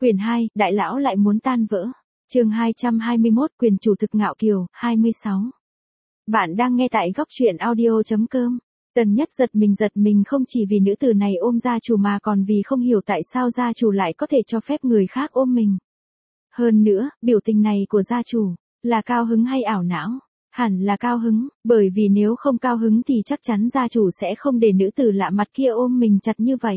Quyển 2, Đại lão lại muốn tan vỡ. Chương 221, Quyền chủ thực ngạo kiều, 26. Bạn đang nghe tại góc truyện audio.com. Tần Nhất giật mình không chỉ vì nữ tử này ôm gia chủ mà còn vì không hiểu tại sao gia chủ lại có thể cho phép người khác ôm mình. Hơn nữa, biểu tình này của gia chủ, là cao hứng hay ảo não? Hẳn là cao hứng, bởi vì nếu không cao hứng thì chắc chắn gia chủ sẽ không để nữ tử lạ mặt kia ôm mình chặt như vậy.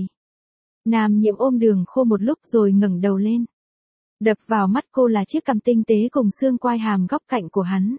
Nam Nhiễm ôm Đường Khô một lúc rồi ngẩng đầu lên. Đập vào mắt cô là chiếc cằm tinh tế cùng xương quai hàm góc cạnh của hắn.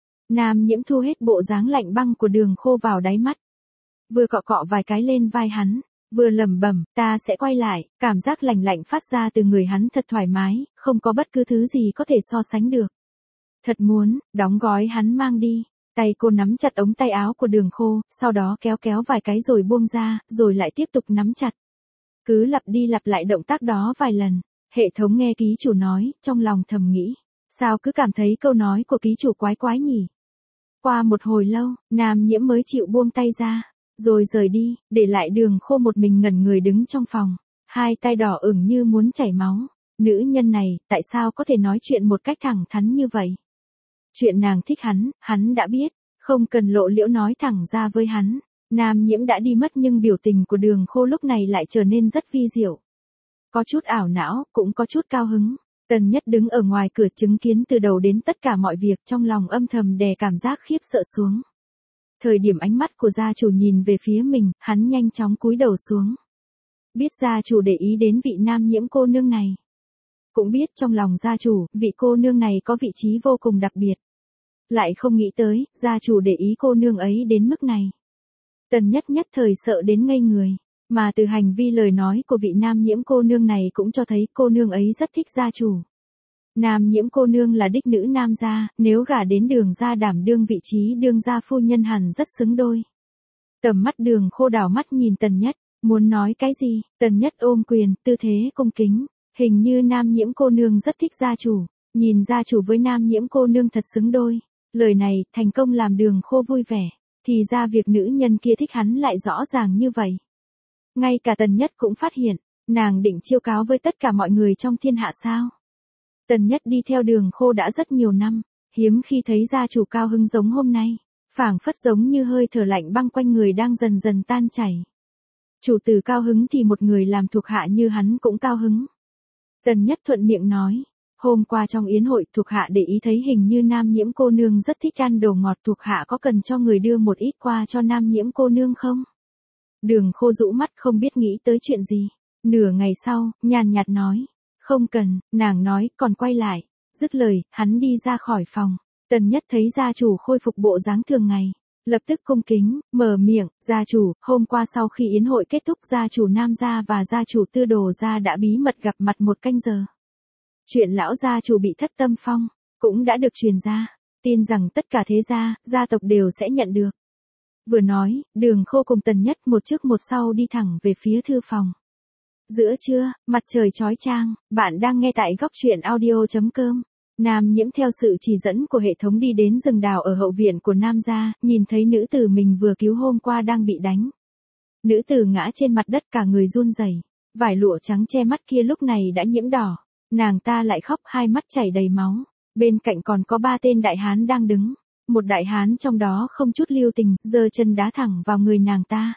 Nam Nhiễm thu hết bộ dáng lạnh băng của Đường Khô vào đáy mắt. Vừa cọ cọ vài cái lên vai hắn, vừa lẩm bẩm, ta sẽ quay lại, cảm giác lạnh lạnh phát ra từ người hắn thật thoải mái, không có bất cứ thứ gì có thể so sánh được. Thật muốn, đóng gói hắn mang đi. Tay cô nắm chặt ống tay áo của Đường Khô, sau đó kéo kéo vài cái rồi buông ra, rồi lại tiếp tục nắm chặt. Cứ lặp đi lặp lại động tác đó vài lần. Hệ thống nghe ký chủ nói, trong lòng thầm nghĩ. Sao cứ cảm thấy câu nói của ký chủ quái quái nhỉ? Qua một hồi lâu, Nam Nhiễm mới chịu buông tay ra, rồi rời đi, để lại Đường Khô một mình ngẩn người đứng trong phòng. Hai tay đỏ ửng như muốn chảy máu. Nữ nhân này, tại sao có thể nói chuyện một cách thẳng thắn như vậy? Chuyện nàng thích hắn đã biết, không cần lộ liễu nói thẳng ra với hắn. Nam Nhiễm đã đi mất nhưng biểu tình của Đường Khô lúc này lại trở nên rất vi diệu. Có chút ảo não, cũng có chút cao hứng. Tần Nhất đứng ở ngoài cửa chứng kiến từ đầu đến tất cả mọi việc, trong lòng âm thầm đè cảm giác khiếp sợ xuống. Thời điểm ánh mắt của gia chủ nhìn về phía mình, hắn nhanh chóng cúi đầu xuống. Biết gia chủ để ý đến vị Nam Nhiễm cô nương này. Cũng biết trong lòng gia chủ, vị cô nương này có vị trí vô cùng đặc biệt. Lại không nghĩ tới, gia chủ để ý cô nương ấy đến mức này. Tần Nhất nhất thời sợ đến ngây người. Mà từ hành vi lời nói của vị Nam Nhiễm cô nương này cũng cho thấy cô nương ấy rất thích gia chủ. Nam Nhiễm cô nương là đích nữ Nam gia, nếu gả đến Đường gia đảm đương vị trí đương gia phu nhân hẳn rất xứng đôi. Tầm mắt Đường Khô đảo mắt nhìn Tần Nhất, muốn nói cái gì? Tần Nhất ôm quyền, tư thế cung kính, hình như Nam Nhiễm cô nương rất thích gia chủ, nhìn gia chủ với Nam Nhiễm cô nương thật xứng đôi. Lời này thành công làm Đường Khô vui vẻ, thì ra việc nữ nhân kia thích hắn lại rõ ràng như vậy. Ngay cả Tần Nhất cũng phát hiện, nàng định chiêu cáo với tất cả mọi người trong thiên hạ sao. Tần Nhất đi theo Đường Khô đã rất nhiều năm, hiếm khi thấy gia chủ cao hứng giống hôm nay, phảng phất giống như hơi thở lạnh băng quanh người đang dần dần tan chảy. Chủ tử cao hứng thì một người làm thuộc hạ như hắn cũng cao hứng. Tần Nhất thuận miệng nói, hôm qua trong yến hội thuộc hạ để ý thấy hình như Nam Nhiễm cô nương rất thích ăn đồ ngọt, thuộc hạ có cần cho người đưa một ít qua cho Nam Nhiễm cô nương không? Đường Khô rũ mắt không biết nghĩ tới chuyện gì. Nửa ngày sau, nhàn nhạt nói. Không cần, nàng nói, còn quay lại. Dứt lời, hắn đi ra khỏi phòng. Tần Nhất thấy gia chủ khôi phục bộ dáng thường ngày. Lập tức cung kính, mở miệng, gia chủ, hôm qua sau khi yến hội kết thúc gia chủ Nam gia và gia chủ Tư Đồ gia đã bí mật gặp mặt một canh giờ. Chuyện lão gia chủ bị thất tâm phong, cũng đã được truyền ra. Tin rằng tất cả thế gia tộc đều sẽ nhận được. Vừa nói, Đường Khô cùng Tần Nhất một trước một sau đi thẳng về phía thư phòng. Giữa trưa, mặt trời chói chang, bạn đang nghe tại góc truyện audio.com. Nam Nhiễm theo sự chỉ dẫn của hệ thống đi đến rừng đào ở hậu viện của Nam gia, nhìn thấy nữ tử mình vừa cứu hôm qua đang bị đánh. Nữ tử ngã trên mặt đất cả người run rẩy, vải lụa trắng che mắt kia lúc này đã nhiễm đỏ, nàng ta lại khóc hai mắt chảy đầy máu, bên cạnh còn có 3 tên đại hán đang đứng. Một đại hán trong đó không chút lưu tình, giơ chân đá thẳng vào người nàng ta.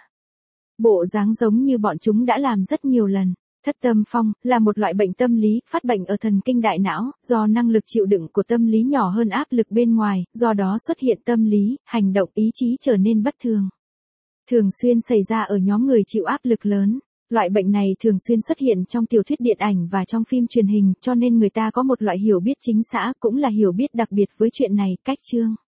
Bộ dáng giống như bọn chúng đã làm rất nhiều lần. Thất tâm phong là một loại bệnh tâm lý, phát bệnh ở thần kinh đại não, do năng lực chịu đựng của tâm lý nhỏ hơn áp lực bên ngoài, do đó xuất hiện tâm lý, hành động, ý chí trở nên bất thường. Thường xuyên xảy ra ở nhóm người chịu áp lực lớn. Loại bệnh này thường xuyên xuất hiện trong tiểu thuyết điện ảnh và trong phim truyền hình, cho nên người ta có một loại hiểu biết chính xác, cũng là hiểu biết đặc biệt với chuyện này, cách chương.